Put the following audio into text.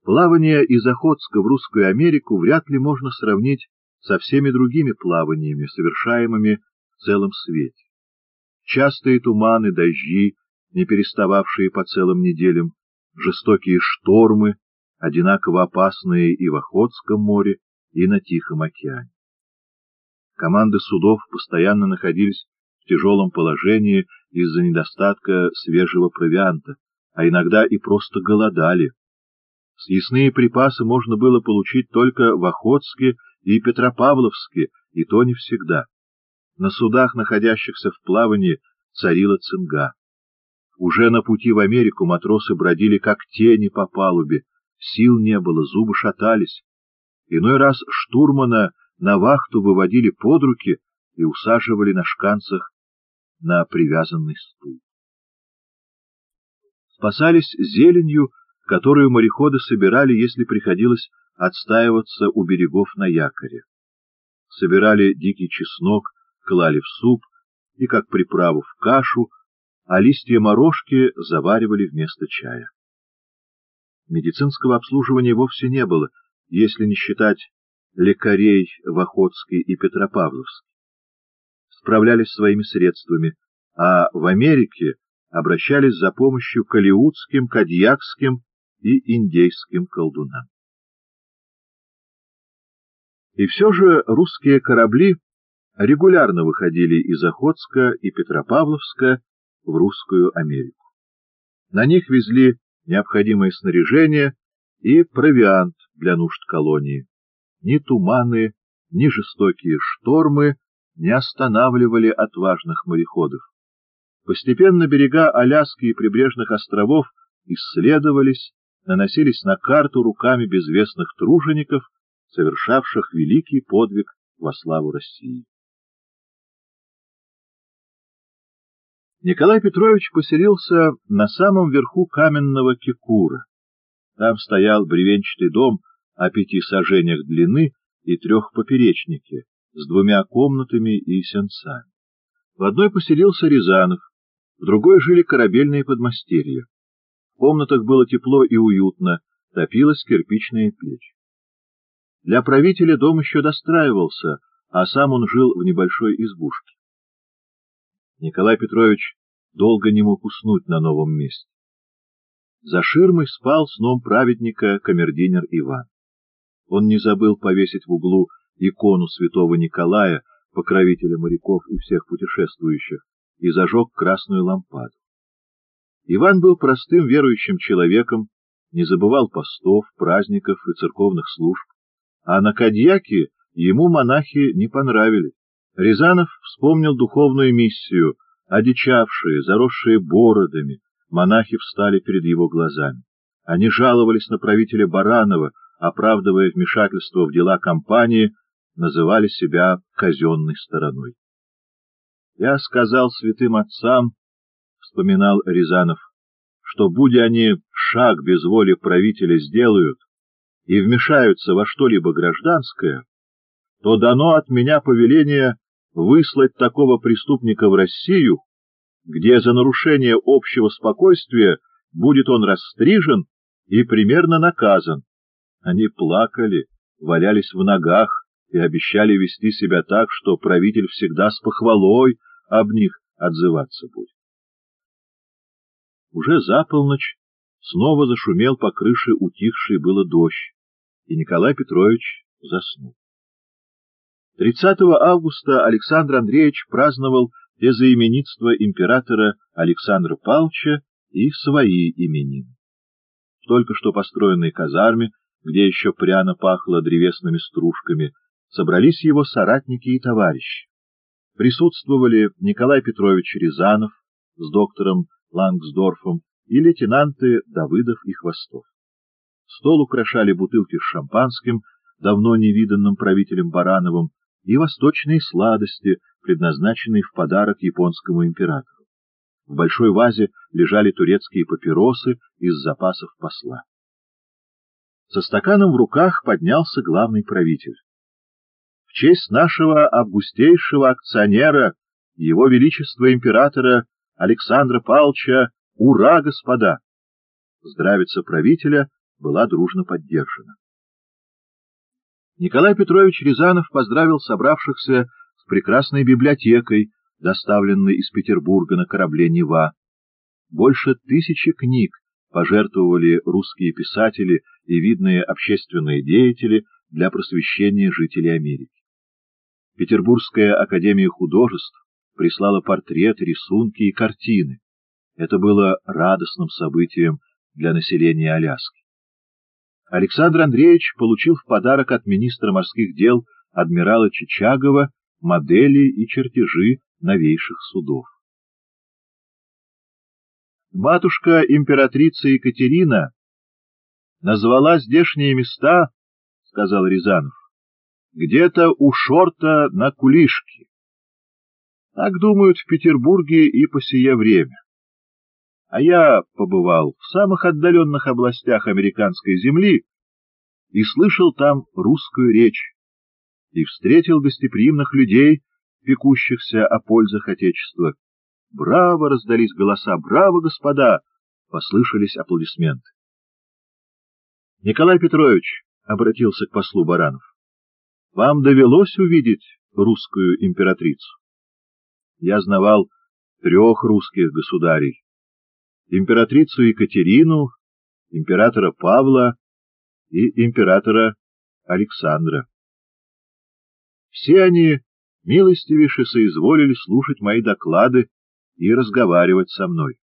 Плавание из Охотска в Русскую Америку вряд ли можно сравнить со всеми другими плаваниями, совершаемыми в целом свете. Частые туманы, дожди, не перестававшие по целым неделям, жестокие штормы, одинаково опасные и в Охотском море, и на Тихом океане. Команды судов постоянно находились в тяжелом положении из-за недостатка свежего провианта, а иногда и просто голодали. Съестные припасы можно было получить только в Охотске и Петропавловске, и то не всегда. На судах, находящихся в плавании, царила цинга. Уже на пути в Америку матросы бродили как тени по палубе, сил не было, зубы шатались. Иной раз штурмана на вахту выводили под руки и усаживали на шканцах на привязанный стул. Спасались зеленью, которую мореходы собирали, если приходилось отстаиваться у берегов на якоре. Собирали дикий чеснок, клали в суп и, как приправу, в кашу, а листья морожки заваривали вместо чая. Медицинского обслуживания вовсе не было, если не считать лекарей в Охотске и Петропавловске. Справлялись своими средствами, а в Америке обращались за помощью к алеутским, кадьякским и индейским колдунам. И все же русские корабли регулярно выходили из Охотска и Петропавловска в Русскую Америку. На них везли необходимое снаряжение и провиант для нужд колонии. Ни туманы, ни жестокие штормы не останавливали отважных мореходов. Постепенно берега Аляски и прибрежных островов исследовались, наносились на карту руками безвестных тружеников, совершавших великий подвиг во славу России. Николай Петрович поселился на самом верху каменного Кекура. Там стоял бревенчатый дом о 5 саженях длины и 3 поперечнике, с 2 комнатами и сенцами. В одной поселился Рязанов, в другой жили корабельные подмастерья. В комнатах было тепло и уютно, топилась кирпичная печь. Для правителя дом еще достраивался, а сам он жил в небольшой избушке. Николай Петрович долго не мог уснуть на новом месте. За ширмой спал сном праведника камердинер Иван. Он не забыл повесить в углу икону святого Николая, покровителя моряков и всех путешествующих, и зажег красную лампаду. Иван был простым верующим человеком, не забывал постов, праздников и церковных служб, а на Кадьяке ему монахи не понравились. Рязанов вспомнил духовную миссию. Одичавшие, заросшие бородами, монахи встали перед его глазами. Они жаловались на правителя Баранова, оправдывая вмешательство в дела компании, называли себя казенной стороной. «Я сказал святым отцам, — вспоминал Рязанов, — что, будь они шаг без воли правителя сделают и вмешаются во что-либо гражданское, то дано от меня повеление выслать такого преступника в Россию, где за нарушение общего спокойствия будет он расстрижен и примерно наказан». Они плакали, валялись в ногах и обещали вести себя так, что правитель всегда с похвалой об них отзываться будет. Уже за полночь снова зашумел по крыше утихший было дождь, и Николай Петрович заснул. 30 августа Александр Андреевич праздновал тезаименитство императора Александра Павловича и свои именины. В только что построенной казарме, где еще пряно пахло древесными стружками, собрались его соратники и товарищи. Присутствовали Николай Петрович Рязанов с доктором Лангсдорфом и лейтенанты Давыдов и Хвостов. Стол украшали бутылки с шампанским, давно невиданным правителем Барановым, и восточные сладости, предназначенные в подарок японскому императору. В большой вазе лежали турецкие папиросы из запасов посла. Со стаканом в руках поднялся главный правитель. В честь нашего августейшего акционера, его величества императора Александра Павловича, ура, господа! Здравица правителя была дружно поддержана. Николай Петрович Рязанов поздравил собравшихся с прекрасной библиотекой, доставленной из Петербурга на корабле «Нева». Больше 1000 книг пожертвовали русские писатели и видные общественные деятели для просвещения жителей Америки. Петербургская академия художеств прислала портреты, рисунки и картины. Это было радостным событием для населения Аляски. Александр Андреевич получил в подарок от министра морских дел адмирала Чичагова модели и чертежи новейших судов. Матушка императрица Екатерина назвала здешние места, — сказал Рязанов, — где-то у шорта на Кулишке. Так думают в Петербурге и по сие время. А я побывал в самых отдаленных областях американской земли и слышал там русскую речь, и встретил гостеприимных людей, пекущихся о пользах Отечества. «Браво!» — раздались голоса. «Браво, господа!» — послышались аплодисменты. Николай Петрович обратился к послу Баранов. «Вам довелось увидеть русскую императрицу?» Я знавал 3 русских государей: императрицу Екатерину, императора Павла и императора Александра. Все они милостивейше соизволили слушать мои доклады и разговаривать со мной.